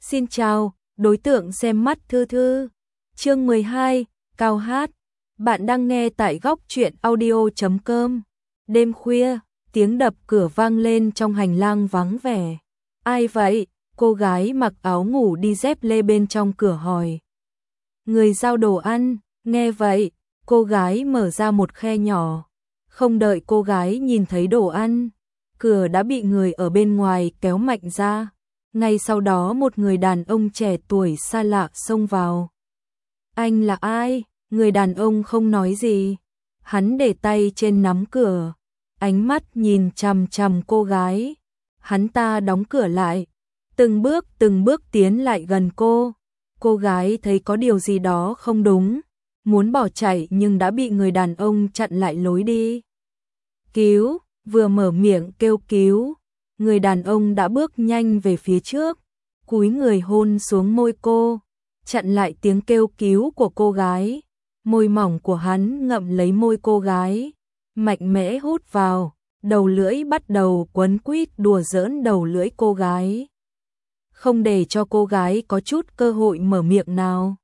Xin chào, đối tượng xem mắt thư thư. Chương 12, Cao hát. Bạn đang nghe tại góc truyện audio.com. Đêm khuya, tiếng đập cửa vang lên trong hành lang vắng vẻ. Ai vậy? Cô gái mặc áo ngủ đi dép lê bên trong cửa hỏi. Người giao đồ ăn. Nghe vậy, cô gái mở ra một khe nhỏ. Không đợi cô gái nhìn thấy đồ ăn, cửa đã bị người ở bên ngoài kéo mạnh ra. Ngay sau đó một người đàn ông trẻ tuổi xa lạ xông vào. Anh là ai? Người đàn ông không nói gì. Hắn để tay trên nắm cửa, ánh mắt nhìn chằm chằm cô gái. Hắn ta đóng cửa lại, từng bước tiến lại gần cô. Cô gái thấy có điều gì đó không đúng, muốn bỏ chạy nhưng đã bị người đàn ông chặn lại lối đi. Cứu, vừa mở miệng kêu cứu, người đàn ông đã bước nhanh về phía trước, cúi người hôn xuống môi cô, chặn lại tiếng kêu cứu của cô gái. Môi mỏng của hắn ngậm lấy môi cô gái, mạnh mẽ hút vào, đầu lưỡi bắt đầu quấn quýt đùa giỡn đầu lưỡi cô gái, không để cho cô gái có chút cơ hội mở miệng nào.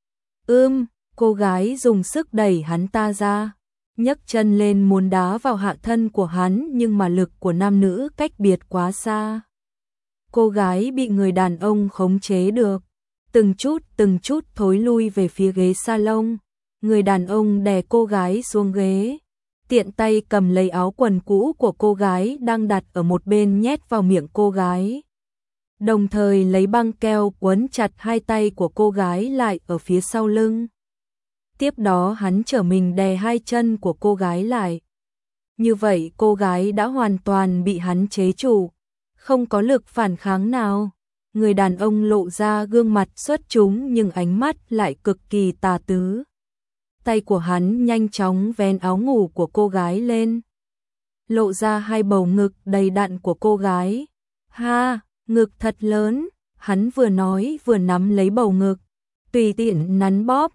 Cô gái dùng sức đẩy hắn ta ra, nhấc chân lên muốn đá vào hạ thân của hắn, nhưng mà lực của nam nữ cách biệt quá xa. Cô gái bị người đàn ông khống chế được, từng chút thối lui về phía ghế salon. Người đàn ông đè cô gái xuống ghế, tiện tay cầm lấy áo quần cũ của cô gái đang đặt ở một bên nhét vào miệng cô gái. Đồng thời lấy băng keo quấn chặt hai tay của cô gái lại ở phía sau lưng. Tiếp đó hắn trở mình đè hai chân của cô gái lại. Như vậy cô gái đã hoàn toàn bị hắn chế trụ, không có lực phản kháng nào. Người đàn ông lộ ra gương mặt xuất chúng nhưng ánh mắt lại cực kỳ tà tứ. Tay của hắn nhanh chóng vén áo ngủ của cô gái lên, lộ ra hai bầu ngực đầy đặn của cô gái. Ha, ngực thật lớn, hắn vừa nói vừa nắm lấy bầu ngực, tùy tiện nắn bóp.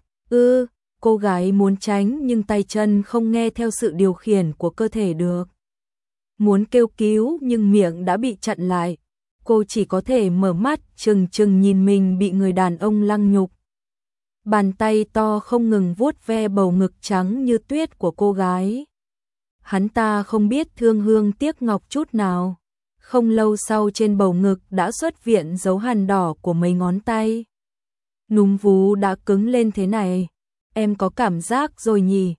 Cô gái muốn tránh nhưng tay chân không nghe theo sự điều khiển của cơ thể được. Muốn kêu cứu nhưng miệng đã bị chặn lại. Cô chỉ có thể mở mắt trừng trừng nhìn mình bị người đàn ông lăng nhục. Bàn tay to không ngừng vuốt ve bầu ngực trắng như tuyết của cô gái. Hắn ta không biết thương hương tiếc ngọc chút nào. Không lâu sau trên bầu ngực đã xuất hiện dấu hằn đỏ của mấy ngón tay. Núm vú đã cứng lên thế này, em có cảm giác rồi nhỉ?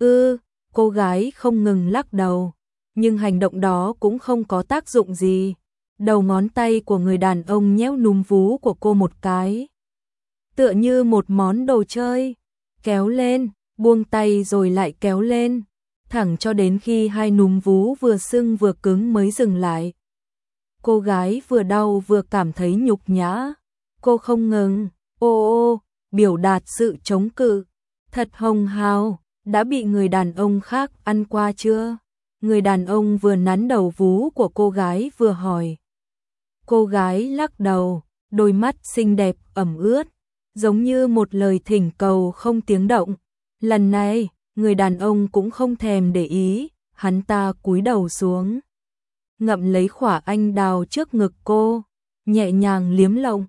Cô gái không ngừng lắc đầu, nhưng hành động đó cũng không có tác dụng gì. Đầu ngón tay của người đàn ông nhéo núm vú của cô một cái, tựa như một món đồ chơi, kéo lên, buông tay rồi lại kéo lên, thẳng cho đến khi hai núm vú vừa sưng vừa cứng mới dừng lại. Cô gái vừa đau vừa cảm thấy nhục nhã, cô không ngừng biểu đạt sự chống cự. Thật hồng hào, đã bị người đàn ông khác ăn qua chưa? Người đàn ông vừa nắn đầu vú của cô gái vừa hỏi. Cô gái lắc đầu, đôi mắt xinh đẹp ẩm ướt, giống như một lời thỉnh cầu không tiếng động. Lần này, người đàn ông cũng không thèm để ý, hắn ta cúi đầu xuống, ngậm lấy khỏa anh đào trước ngực cô, nhẹ nhàng liếm lộng.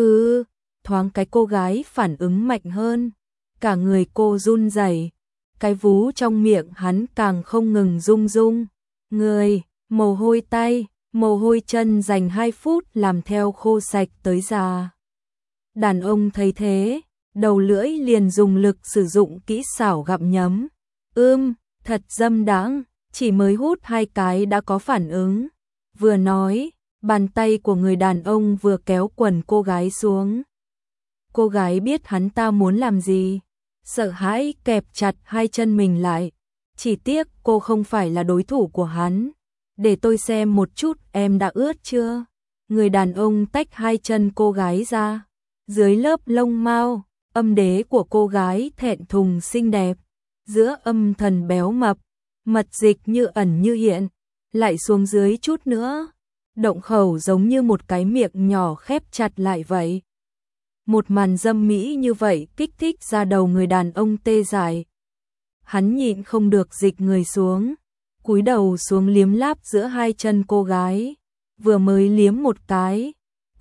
Thoáng cái cô gái phản ứng mạnh hơn, cả người cô run rẩy, cái vú trong miệng hắn càng không ngừng rung rung. Người, mồ hôi tay, mồ hôi chân dành 2 phút làm theo khô sạch tới già. Đàn ông thấy thế, đầu lưỡi liền dùng lực sử dụng kỹ xảo gặm nhấm. Thật dâm đãng, chỉ mới hút 2 cái đã có phản ứng. Vừa nói, bàn tay của người đàn ông vừa kéo quần cô gái xuống. Cô gái biết hắn ta muốn làm gì, sợ hãi kẹp chặt hai chân mình lại. Chỉ tiếc cô không phải là đối thủ của hắn. Để tôi xem một chút em đã ướt chưa? Người đàn ông tách hai chân cô gái ra. Dưới lớp lông mao, âm đế của cô gái thẹn thùng xinh đẹp. Giữa âm thần béo mập, mật dịch như ẩn như hiện. Lại xuống dưới chút nữa. Động khẩu giống như một cái miệng nhỏ khép chặt lại vậy. Một màn dâm mỹ như vậy kích thích ra đầu người đàn ông tê dại. Hắn nhịn không được dịch người xuống, cúi đầu xuống liếm láp giữa hai chân cô gái. Vừa mới liếm một cái,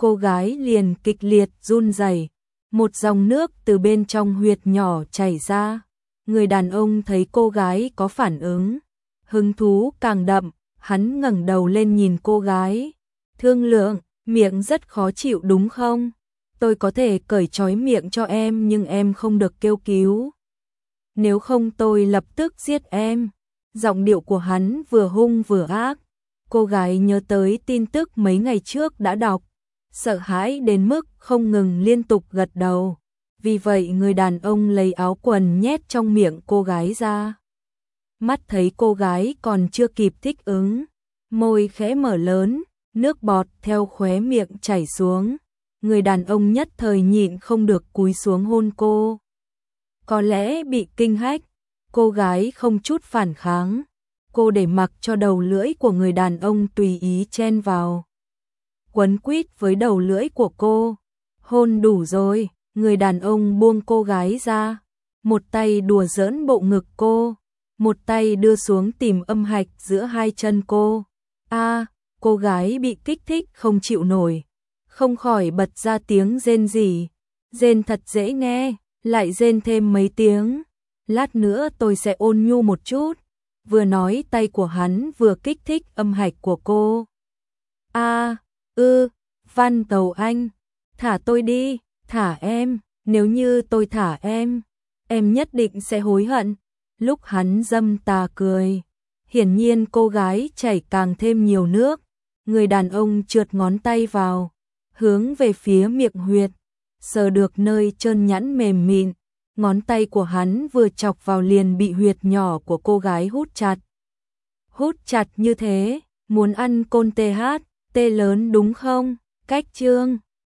cô gái liền kịch liệt run rẩy, một dòng nước từ bên trong huyệt nhỏ chảy ra. Người đàn ông thấy cô gái có phản ứng, hứng thú càng đậm, hắn ngẩng đầu lên nhìn cô gái. Thương lượng, miệng rất khó chịu đúng không? Tôi có thể cởi trói miệng cho em nhưng em không được kêu cứu. Nếu không tôi lập tức giết em. Giọng điệu của hắn vừa hung vừa ác. Cô gái nhớ tới tin tức mấy ngày trước đã đọc, sợ hãi đến mức không ngừng liên tục gật đầu. Vì vậy người đàn ông lấy áo quần nhét trong miệng cô gái ra. Mắt thấy cô gái còn chưa kịp thích ứng, môi khẽ mở lớn, nước bọt theo khóe miệng chảy xuống. Người đàn ông nhất thời nhịn không được cúi xuống hôn cô. Có lẽ bị kinh hách, cô gái không chút phản kháng. Cô để mặc cho đầu lưỡi của người đàn ông tùy ý chen vào, quấn quýt với đầu lưỡi của cô. Hôn đủ rồi, người đàn ông buông cô gái ra, một tay đùa giỡn bộ ngực cô, một tay đưa xuống tìm âm hạch giữa hai chân cô. Cô gái bị kích thích không chịu nổi, không khỏi bật ra tiếng rên rỉ. Rên thật dễ nghe, lại rên thêm mấy tiếng. Lát nữa tôi sẽ ôn nhu một chút. Vừa nói tay của hắn vừa kích thích âm hạch của cô. Văn Tầu Anh, thả tôi đi, thả em, nếu như tôi thả em nhất định sẽ hối hận. Lúc hắn dâm tà cười, hiển nhiên cô gái chảy càng thêm nhiều nước. Người đàn ông trượt ngón tay vào, hướng về phía miệng huyệt, sờ được nơi trơn nhẵn mềm mịn. Ngón tay của hắn vừa chọc vào liền bị huyệt nhỏ của cô gái hút chặt. Hút chặt như thế, muốn ăn côn THT lớn đúng không? Cách chương